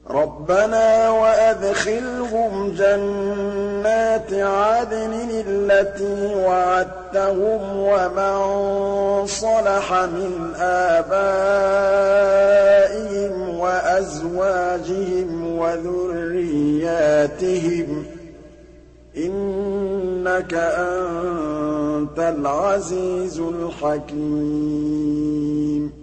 رَبَّنَا وَأَدْخِلْهُمْ جَنَّاتِ عَدْنٍ الَّتِي وَعَدتَّهُمْ وَمَن صَلَحَ مِنْ آبَائِهِمْ وَأَزْوَاجِهِمْ وَذُرِّيَّاتِهِمْ ۚ إِنَّكَ أَنتَ الْعَزِيزُ الْحَكِيمُ